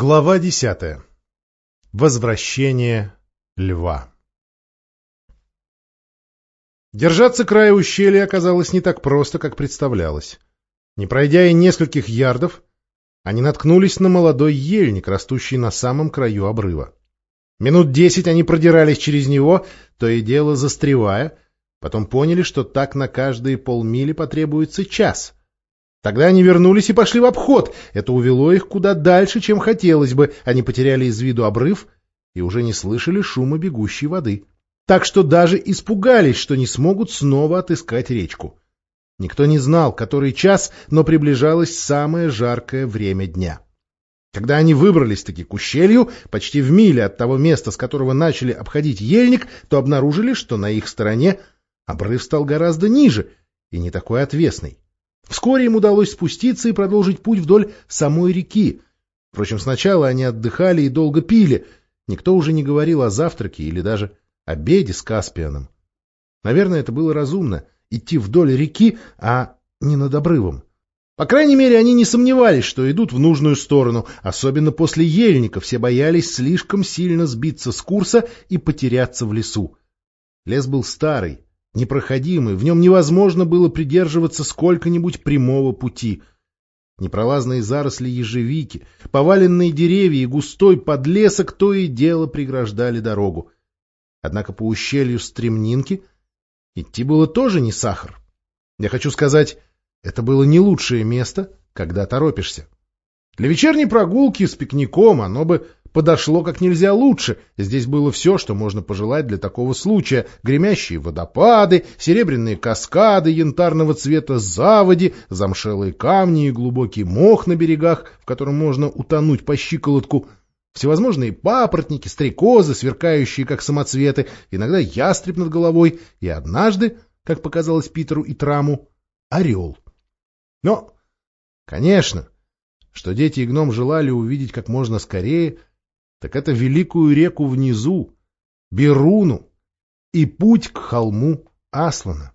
Глава 10. Возвращение льва. Держаться края ущелья оказалось не так просто, как представлялось. Не пройдя и нескольких ярдов, они наткнулись на молодой ельник, растущий на самом краю обрыва. Минут 10 они продирались через него, то и дело застревая, потом поняли, что так на каждые полмили потребуется час. Тогда они вернулись и пошли в обход. Это увело их куда дальше, чем хотелось бы. Они потеряли из виду обрыв и уже не слышали шума бегущей воды. Так что даже испугались, что не смогут снова отыскать речку. Никто не знал, который час, но приближалось самое жаркое время дня. Когда они выбрались-таки к ущелью, почти в миле от того места, с которого начали обходить ельник, то обнаружили, что на их стороне обрыв стал гораздо ниже и не такой отвесный. Вскоре им удалось спуститься и продолжить путь вдоль самой реки. Впрочем, сначала они отдыхали и долго пили. Никто уже не говорил о завтраке или даже обеде с Каспианом. Наверное, это было разумно — идти вдоль реки, а не над обрывом. По крайней мере, они не сомневались, что идут в нужную сторону. Особенно после ельника все боялись слишком сильно сбиться с курса и потеряться в лесу. Лес был старый, непроходимый, в нем невозможно было придерживаться сколько-нибудь прямого пути. Непролазные заросли ежевики, поваленные деревья и густой подлесок то и дело преграждали дорогу. Однако по ущелью Стремнинки идти было тоже не сахар. Я хочу сказать, это было не лучшее место, когда торопишься. Для вечерней прогулки с пикником оно бы подошло как нельзя лучше. Здесь было все, что можно пожелать для такого случая. Гремящие водопады, серебряные каскады янтарного цвета заводи, замшелые камни и глубокий мох на берегах, в котором можно утонуть по щиколотку, всевозможные папоротники, стрекозы, сверкающие как самоцветы, иногда ястреб над головой, и однажды, как показалось Питеру и Траму, орел. Но, конечно, что дети и гном желали увидеть как можно скорее, так это великую реку внизу, Беруну, и путь к холму Аслана.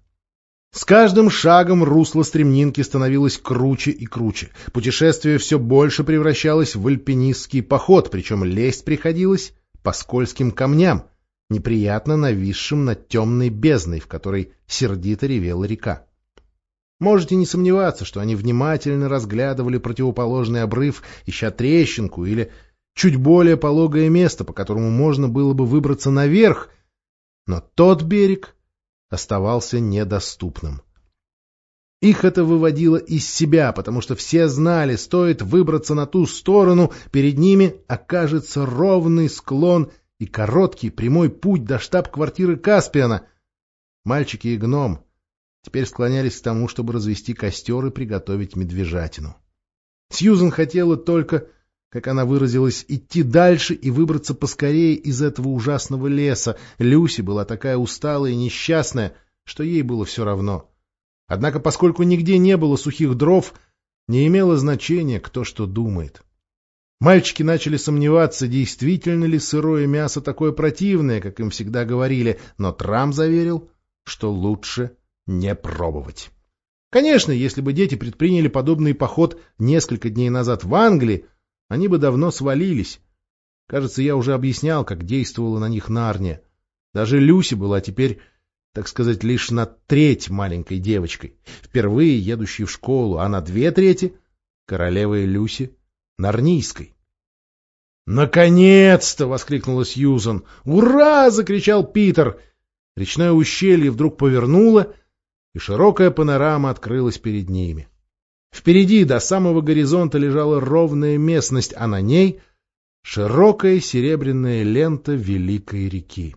С каждым шагом русло Стремнинки становилось круче и круче. Путешествие все больше превращалось в альпинистский поход, причем лезть приходилось по скользким камням, неприятно нависшим над темной бездной, в которой сердито ревела река. Можете не сомневаться, что они внимательно разглядывали противоположный обрыв, ища трещинку или чуть более пологое место, по которому можно было бы выбраться наверх, но тот берег оставался недоступным. Их это выводило из себя, потому что все знали, стоит выбраться на ту сторону, перед ними окажется ровный склон и короткий прямой путь до штаб-квартиры Каспиана. Мальчики и гном теперь склонялись к тому, чтобы развести костер и приготовить медвежатину. Сьюзен хотела только, как она выразилась, идти дальше и выбраться поскорее из этого ужасного леса. Люси была такая усталая и несчастная, что ей было все равно. Однако, поскольку нигде не было сухих дров, не имело значения, кто что думает. Мальчики начали сомневаться, действительно ли сырое мясо такое противное, как им всегда говорили, но Трам заверил, что лучше не пробовать. Конечно, если бы дети предприняли подобный поход несколько дней назад в Англии, они бы давно свалились. Кажется, я уже объяснял, как действовала на них Нарния. Даже Люси была теперь, так сказать, лишь на треть маленькой девочкой, впервые едущей в школу, а на 2/3 королевой Люси Нарнийской. «Наконец-то!» — воскликнула Сьюзан. «Ура!» — закричал Питер. Речное ущелье вдруг повернуло, и широкая панорама открылась перед ними. Впереди до самого горизонта лежала ровная местность, а на ней широкая серебряная лента великой реки.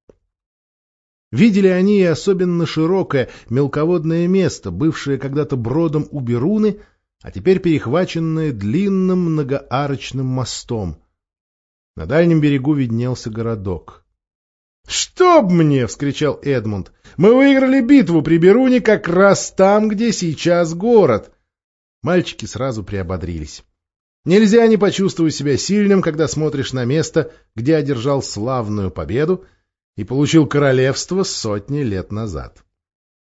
Видели они и особенно широкое мелководное место, бывшее когда-то бродом у Беруны, а теперь перехваченное длинным многоарочным мостом. На дальнем берегу виднелся городок. «Чтоб мне!» — вскричал Эдмунд. «Мы выиграли битву при Беруне как раз там, где сейчас город!» Мальчики сразу приободрились. Нельзя не почувствовать себя сильным, когда смотришь на место, где одержал славную победу и получил королевство 100 лет назад.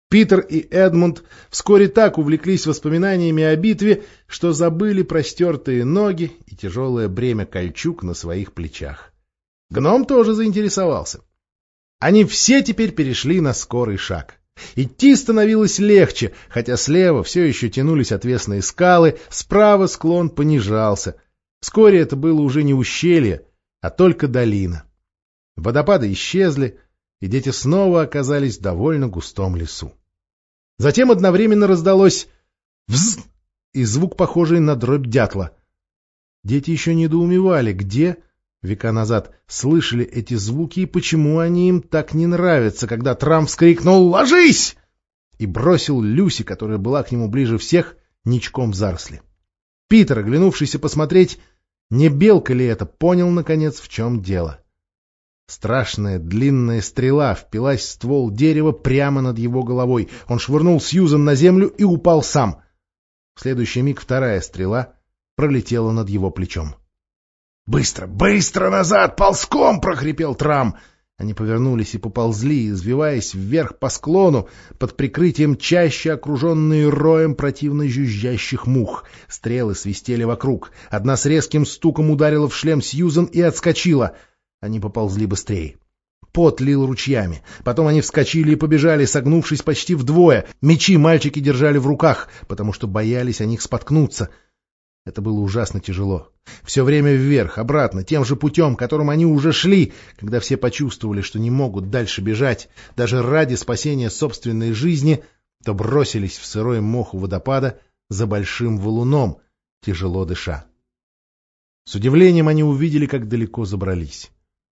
Питер и Эдмунд вскоре так увлеклись воспоминаниями о битве, что забыли простертые ноги и тяжелое бремя кольчуг на своих плечах. Гном тоже заинтересовался. Они все теперь перешли на скорый шаг. Идти становилось легче, хотя слева все еще тянулись отвесные скалы, справа склон понижался. Вскоре это было уже не ущелье, а только долина. Водопады исчезли, и дети снова оказались в довольно густом лесу. Затем одновременно раздалось «взз» и звук, похожий на дробь дятла. Дети еще недоумевали, где, века назад, слышали эти звуки и почему они им так не нравятся, когда Трам вскрикнул «Ложись!» и бросил Люси, которая была к нему ближе всех, ничком в заросли. Питер, оглянувшийся посмотреть, не белка ли это, понял, наконец, в чем дело. Страшная длинная стрела впилась в ствол дерева прямо над его головой. Он швырнул Сьюзан на землю и упал сам. В следующий миг вторая стрела пролетела над его плечом. «Быстро, быстро назад, ползком!» — прохрипел Трам. Они повернулись и поползли, извиваясь вверх по склону, под прикрытием чаще окруженные роем противно жужжащих мух. Стрелы свистели вокруг. Одна с резким стуком ударила в шлем Сьюзан и отскочила. Они поползли быстрее. Пот лил ручьями. Потом они вскочили и побежали, согнувшись почти вдвое. Мечи мальчики держали в руках, потому что боялись о них споткнуться. Это было ужасно тяжело. Все время вверх, обратно, тем же путем, которым они уже шли, когда все почувствовали, что не могут дальше бежать, даже ради спасения собственной жизни, то бросились в сырой мох у водопада за большим валуном, тяжело дыша. С удивлением они увидели, как далеко забрались.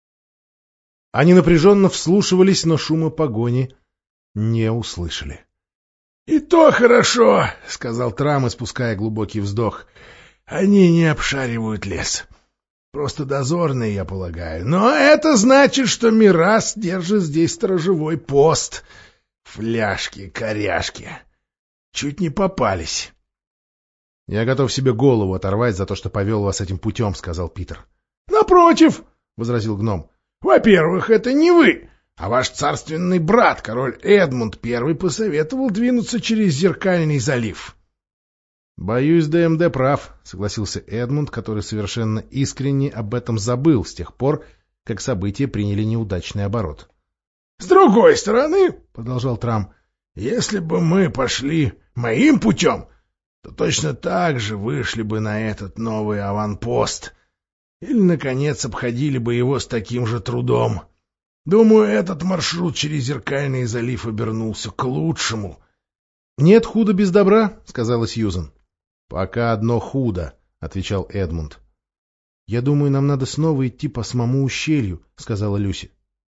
Они напряженно вслушивались, но шума погони не услышали. — И то хорошо, — сказал Трам, испуская глубокий вздох. — Они не обшаривают лес. Просто дозорные, я полагаю. Но это значит, что Мирас держит здесь сторожевой пост. Фляжки, коряшки. Чуть не попались. — Я готов себе голову оторвать за то, что повел вас этим путем, — сказал Питер. — Напротив, — возразил гном. — Во-первых, это не вы, а ваш царственный брат, король Эдмунд I, посоветовал двинуться через Зеркальный залив. — Боюсь, ДМД прав, — согласился Эдмунд, который совершенно искренне об этом забыл с тех пор, как события приняли неудачный оборот. — С другой стороны, — продолжал Трам, — если бы мы пошли моим путем, то точно так же вышли бы на этот новый аванпост. Или, наконец, обходили бы его с таким же трудом. Думаю, этот маршрут через Зеркальный залив обернулся к лучшему. — Нет худа без добра, — сказала Сьюзан. — Пока одно худо, — отвечал Эдмунд. — Я думаю, нам надо снова идти по самому ущелью, — сказала Люси.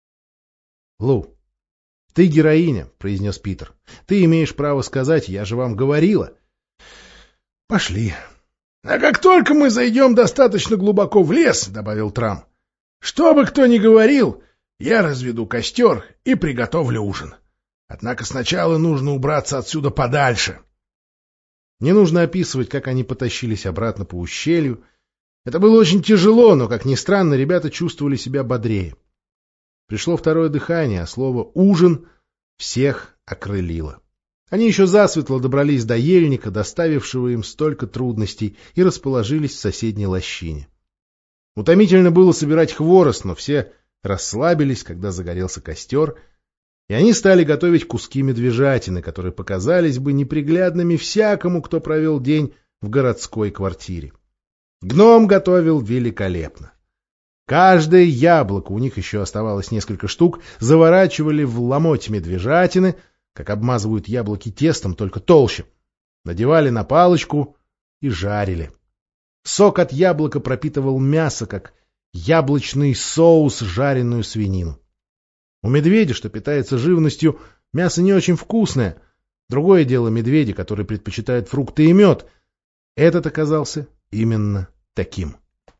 — Лу, ты героиня, — произнес Питер. — Ты имеешь право сказать, я же вам говорила. — Пошли. — А как только мы зайдем достаточно глубоко в лес, — добавил Трам, — что бы кто ни говорил, я разведу костер и приготовлю ужин. Однако сначала нужно убраться отсюда подальше. Не нужно описывать, как они потащились обратно по ущелью. Это было очень тяжело, но, как ни странно, ребята чувствовали себя бодрее. Пришло второе дыхание, а слово «ужин» всех окрылило. Они еще засветло добрались до ельника, доставившего им столько трудностей, и расположились в соседней лощине. Утомительно было собирать хворост, но все расслабились, когда загорелся костер, и они стали готовить куски медвежатины, которые показались бы неприглядными всякому, кто провел день в городской квартире. Гном готовил великолепно. Каждое яблоко, у них еще оставалось несколько штук, заворачивали в ломоть медвежатины, как обмазывают яблоки тестом, только толще. Надевали на палочку и жарили. Сок от яблока пропитывал мясо, как яблочный соус жареную свинину. У медведя, что питается живностью, мясо не очень вкусное. Другое дело медведи, которые предпочитают фрукты и мед. Этот оказался именно таким.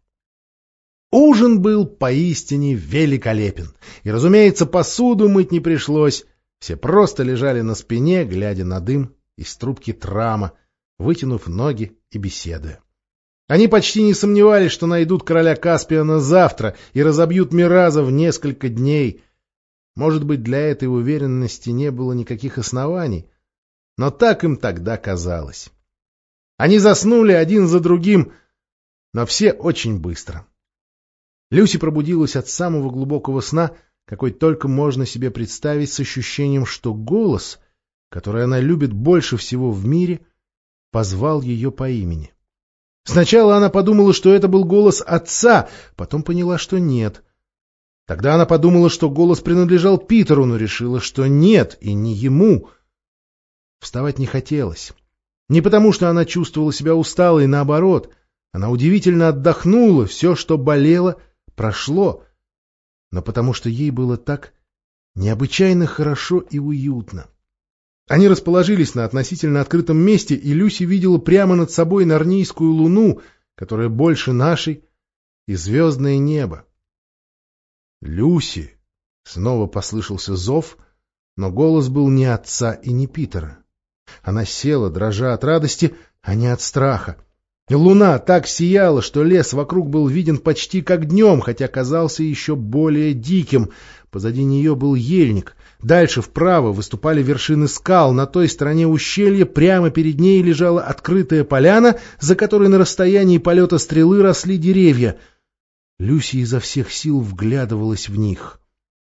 Ужин был поистине великолепен. И, разумеется, посуду мыть не пришлось. Все просто лежали на спине, глядя на дым из трубки Трама, вытянув ноги и беседуя. Они почти не сомневались, что найдут короля Каспиана завтра и разобьют Мираза в несколько дней. Может быть, для этой уверенности не было никаких оснований, но так им тогда казалось. Они заснули один за другим, но все очень быстро. Люси пробудилась от самого глубокого сна, какой только можно себе представить, с ощущением, что голос, который она любит больше всего в мире, позвал ее по имени. Сначала она подумала, что это был голос отца, потом поняла, что нет. Тогда она подумала, что голос принадлежал Питеру, но решила, что нет, и не ему. Вставать не хотелось. Не потому, что она чувствовала себя усталой, наоборот. Она удивительно отдохнула, все, что болело, прошло. Но потому что ей было так необычайно хорошо и уютно. Они расположились на относительно открытом месте, и Люси видела прямо над собой Нарнийскую луну, которая больше нашей, и звездное небо. «Люси!» — снова послышался зов, но голос был не отца и не Питера. Она села, дрожа от радости, а не от страха. Луна так сияла, что лес вокруг был виден почти как днем, хотя казался еще более диким. Позади нее был ельник. Дальше вправо выступали вершины скал. На той стороне ущелья прямо перед ней лежала открытая поляна, за которой на расстоянии полета стрелы росли деревья. Люси изо всех сил вглядывалась в них.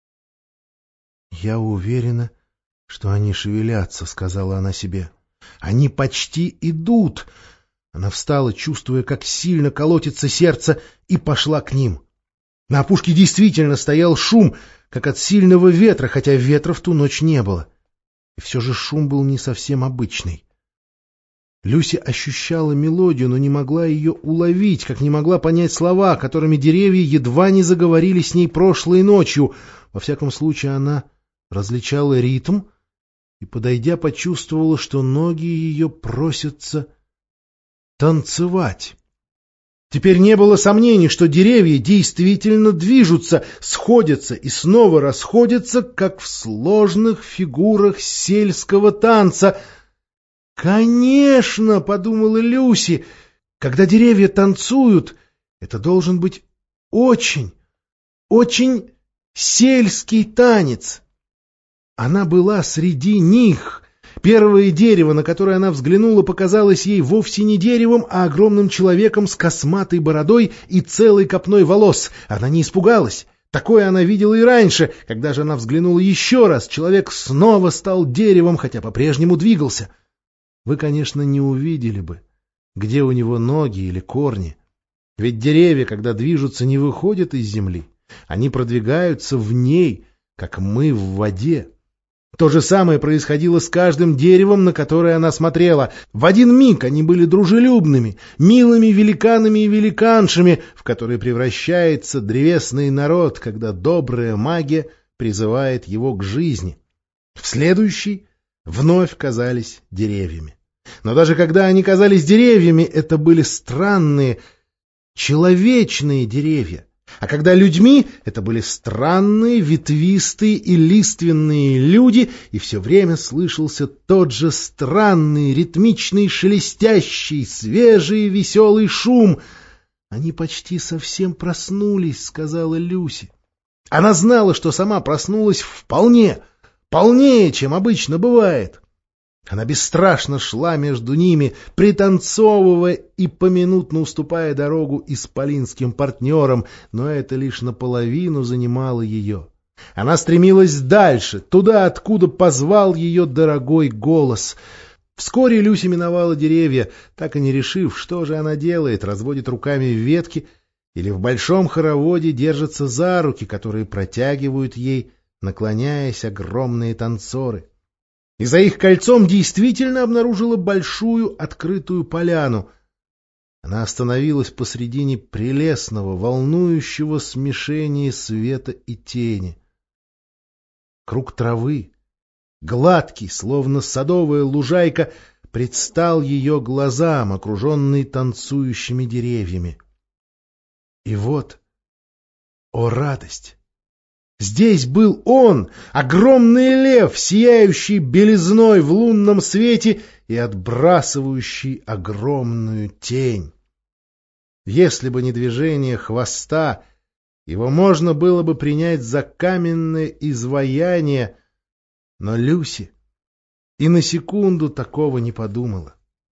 «Я уверена, что они шевелятся», — сказала она себе. «Они почти идут». Она встала, чувствуя, как сильно колотится сердце, и пошла к ним. На опушке действительно стоял шум, как от сильного ветра, хотя ветра в ту ночь не было. И все же шум был не совсем обычный. Люси ощущала мелодию, но не могла ее уловить, как не могла понять слова, которыми деревья едва не заговорили с ней прошлой ночью. Во всяком случае, она различала ритм и, подойдя, почувствовала, что ноги ее просятся танцевать. Теперь не было сомнений, что деревья действительно движутся, сходятся и снова расходятся, как в сложных фигурах сельского танца. «Конечно!» — подумала Люси. «Когда деревья танцуют, это должен быть очень, очень сельский танец». Она была среди них. Первое дерево, на которое она взглянула, показалось ей вовсе не деревом, а огромным человеком с косматой бородой и целой копной волос. Она не испугалась. Такое она видела и раньше. Когда же она взглянула еще раз, человек снова стал деревом, хотя по-прежнему двигался. Вы, конечно, не увидели бы, где у него ноги или корни. Ведь деревья, когда движутся, не выходят из земли. Они продвигаются в ней, как мы в воде. То же самое происходило с каждым деревом, на которое она смотрела. В один миг они были дружелюбными, милыми великанами и великаншами, в которые превращается древесный народ, когда добрая магия призывает его к жизни. В следующий вновь казались деревьями. Но даже когда они казались деревьями, это были странные, человечные деревья. А когда людьми, это были странные, ветвистые и лиственные люди, и все время слышался тот же странный, ритмичный, шелестящий, свежий, веселый шум. «Они почти совсем проснулись», — сказала Люси. Она знала, что сама проснулась вполне, полнее, чем обычно бывает. Она бесстрашно шла между ними, пританцовывая и поминутно уступая дорогу исполинским партнерам, но это лишь наполовину занимало ее. Она стремилась дальше, туда, откуда позвал ее дорогой голос. Вскоре Люси миновала деревья, так и не решив, что же она делает, разводит руками ветки или в большом хороводе держится за руки, которые протягивают ей, наклоняясь, огромные танцоры. И за их кольцом действительно обнаружила большую открытую поляну. Она остановилась посредине прелестного, волнующего смешения света и тени. Круг травы, гладкий, словно садовая лужайка, предстал ее глазам, окруженный танцующими деревьями. И вот, о радость! Здесь был он, огромный лев, сияющий белизной в лунном свете и отбрасывающий огромную тень. Если бы не движение хвоста Его можно было бы принять за каменное изваяние, но Люси и на секунду такого не подумала.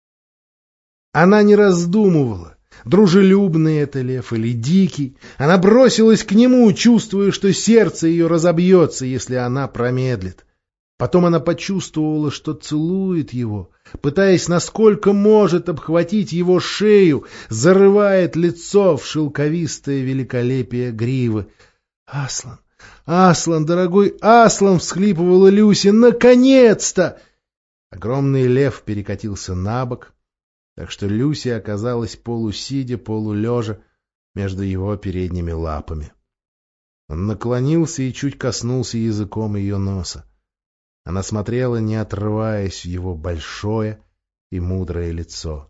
Она не раздумывала, дружелюбный это лев или дикий. Она бросилась к нему, чувствуя, что сердце ее разобьется, если она промедлит. Потом она почувствовала, что целует его, пытаясь насколько может обхватить его шею, зарывает лицо в шелковистое великолепие гривы. «Аслан! Аслан, дорогой Аслан!» — всхлипывала Люси. «Наконец-то!» Огромный лев перекатился на бок, так что Люси оказалась полусидя, полулежа между его передними лапами. Он наклонился и чуть коснулся языком ее носа. Она смотрела, не отрываясь, в его большое и мудрое лицо.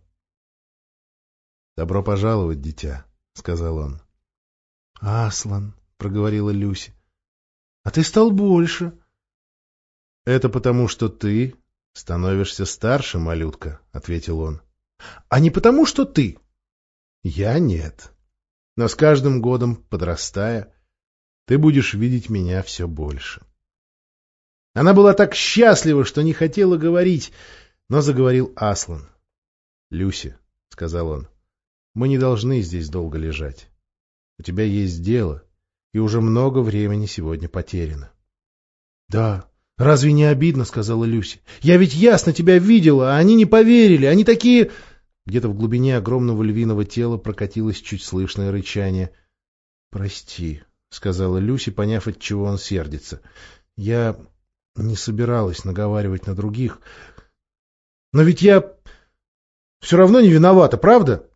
— Добро пожаловать, дитя, — сказал он. — Аслан, — проговорила Люси, — а ты стал больше. — Это потому, что ты становишься старше, малютка, — ответил он. — А не потому, что ты? — Я нет. Но с каждым годом, подрастая, ты будешь видеть меня все больше. Она была так счастлива, что не хотела говорить, но заговорил Аслан. — Люси, — сказал он, — мы не должны здесь долго лежать. У тебя есть дело, и уже много времени сегодня потеряно. — Да, разве не обидно, — сказала Люси. — Я ведь ясно тебя видела, а они не поверили, они такие... Где-то в глубине огромного львиного тела прокатилось чуть слышное рычание. — Прости, — сказала Люси, поняв, от чего он сердится. — Я... не собиралась наговаривать на других. Но ведь я все равно не виновата, правда?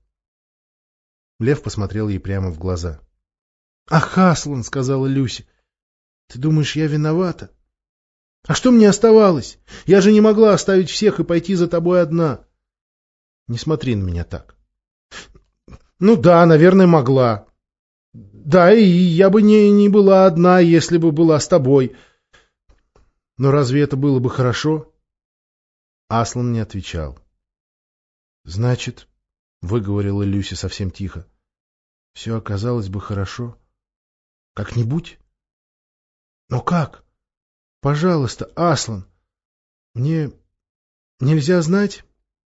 Лев посмотрел ей прямо в глаза. — Ах, Аслан, — сказала Люси, — ты думаешь, я виновата? А что мне оставалось? Я же не могла оставить всех и пойти за тобой одна. Не смотри на меня так. Ну да, наверное, могла. Да, и я бы не была одна, если бы была с тобой. Но разве это было бы хорошо? Аслан не отвечал. — Значит, — выговорила Люси совсем тихо, — все оказалось бы хорошо. Как-нибудь? Но как? Пожалуйста, Аслан, мне нельзя знать?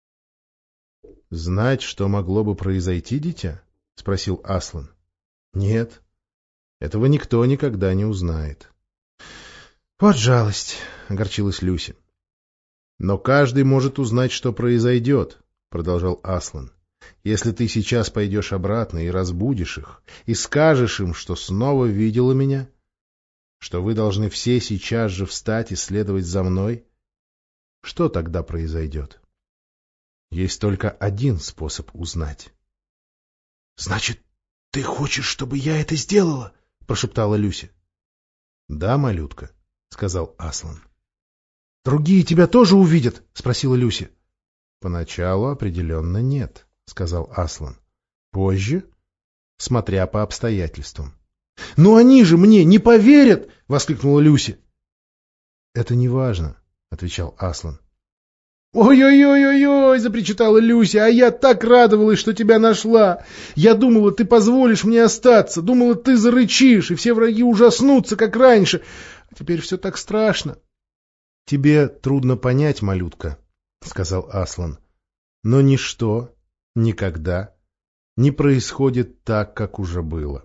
— Знать, что могло бы произойти, дитя? — спросил Аслан. — Нет, этого никто никогда не узнает. — Вот жалость, — огорчилась Люси. — Но каждый может узнать, что произойдет, — продолжал Аслан. — Если ты сейчас пойдешь обратно и разбудишь их, и скажешь им, что снова видела меня, что вы должны все сейчас же встать и следовать за мной, что тогда произойдет? Есть только один способ узнать. — Значит, ты хочешь, чтобы я это сделала? — прошептала Люси. — Да, малютка, — сказал Аслан. — Другие тебя тоже увидят? — спросила Люси. — Поначалу определенно нет, — сказал Аслан. — Позже, смотря по обстоятельствам. — Но они же мне не поверят! — воскликнула Люси. — Это не важно, — отвечал Аслан. «Ой-ой-ой-ой-ой!» — запричитала Люся. «А я так радовалась, что тебя нашла! Я думала, ты позволишь мне остаться, думала, ты зарычишь, и все враги ужаснутся, как раньше. А теперь все так страшно!» «Тебе трудно понять, малютка», — сказал Аслан. «Но ничто никогда не происходит так, как уже было».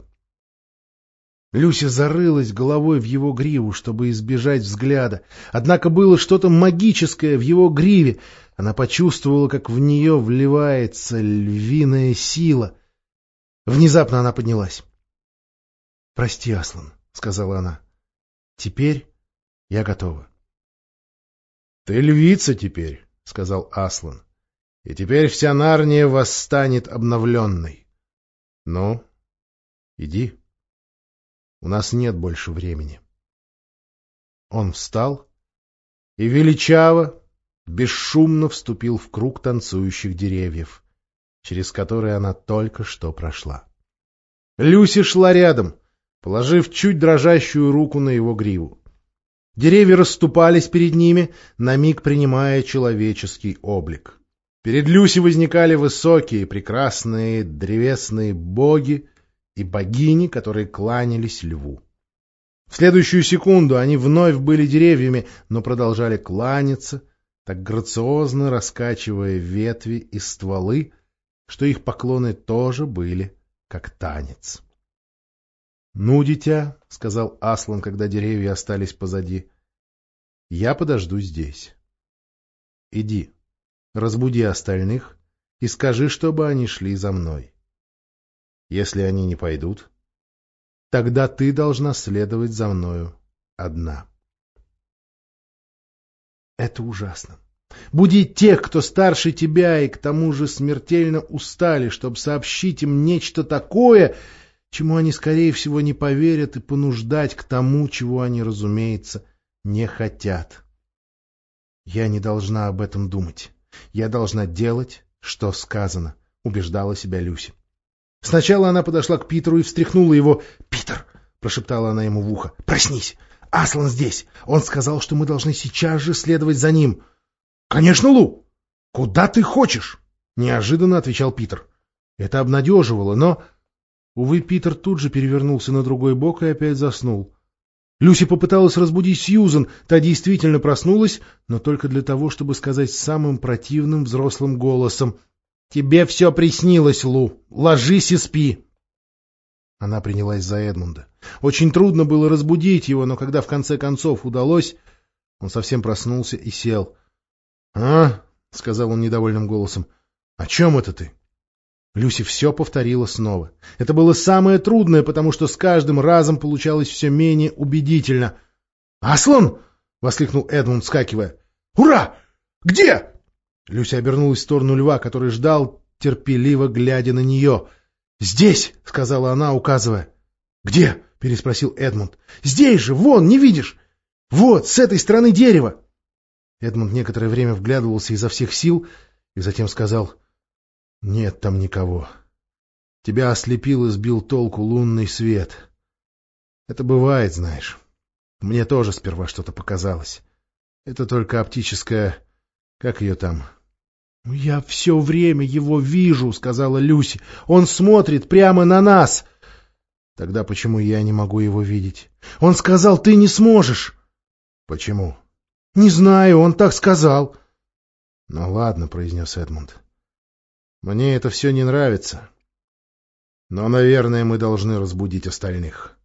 Люся зарылась головой в его гриву, чтобы избежать взгляда. Однако было что-то магическое в его гриве. Она почувствовала, как в нее вливается львиная сила. Внезапно она поднялась. — Прости, Аслан, — сказала она. — Теперь я готова. — Ты львица теперь, — сказал Аслан. — И теперь вся Нарния восстанет обновленной. Ну, иди. У нас нет больше времени. Он встал и величаво, бесшумно вступил в круг танцующих деревьев, через который она только что прошла. Люси шла рядом, положив чуть дрожащую руку на его гриву. Деревья расступались перед ними, на миг принимая человеческий облик. Перед Люси возникали высокие, прекрасные древесные боги и богини, которые кланялись льву. В следующую секунду они вновь были деревьями, но продолжали кланяться, так грациозно раскачивая ветви и стволы, что их поклоны тоже были как танец. — Ну, дитя, — сказал Аслан, когда деревья остались позади, — я подожду здесь. Иди, разбуди остальных и скажи, чтобы они шли за мной. Если они не пойдут, тогда ты должна следовать за мною одна. Это ужасно. Будить тех, кто старше тебя и к тому же смертельно устали, чтобы сообщить им нечто такое, чему они, скорее всего, не поверят, и понуждать к тому, чего они, разумеется, не хотят. Я не должна об этом думать. Я должна делать, что сказано, убеждала себя Люси. Сначала она подошла к Питеру и встряхнула его. «Питер!» — прошептала она ему в ухо. «Проснись! Аслан здесь! Он сказал, что мы должны сейчас же следовать за ним!» «Конечно, Лу! Куда ты хочешь?» — неожиданно отвечал Питер. Это обнадеживало, но... Увы, Питер тут же перевернулся на другой бок и опять заснул. Люси попыталась разбудить Сьюзен, та действительно проснулась, но только для того, чтобы сказать самым противным взрослым голосом: «Тебе все приснилось, Лу. Ложись и спи». Она принялась за Эдмунда. Очень трудно было разбудить его, но когда в конце концов удалось, он совсем проснулся и сел. «А?» — сказал он недовольным голосом. «О чем это ты?» Люси все повторила снова. Это было самое трудное, потому что с каждым разом получалось все менее убедительно. «Аслан!» — воскликнул Эдмунд, вскакивая. «Ура! Где?» Люси обернулась в сторону льва, который ждал, терпеливо глядя на нее. «Здесь!» — сказала она, указывая. «Где?» — переспросил Эдмунд. «Здесь же! Вон, не видишь? Вот, с этой стороны дерева!» Эдмунд некоторое время вглядывался изо всех сил и затем сказал: «Нет там никого. Тебя ослепил и сбил толку лунный свет. Это бывает, знаешь. Мне тоже сперва что-то показалось. Это только оптическая... Как ее там?» «Я все время его вижу», — сказала Люси. «Он смотрит прямо на нас». «Тогда почему я не могу его видеть?» «Он сказал, ты не сможешь». «Почему?» «Не знаю, он так сказал». «Ну ладно», — произнес Эдмунд. «Мне это все не нравится. Но, наверное, мы должны разбудить остальных».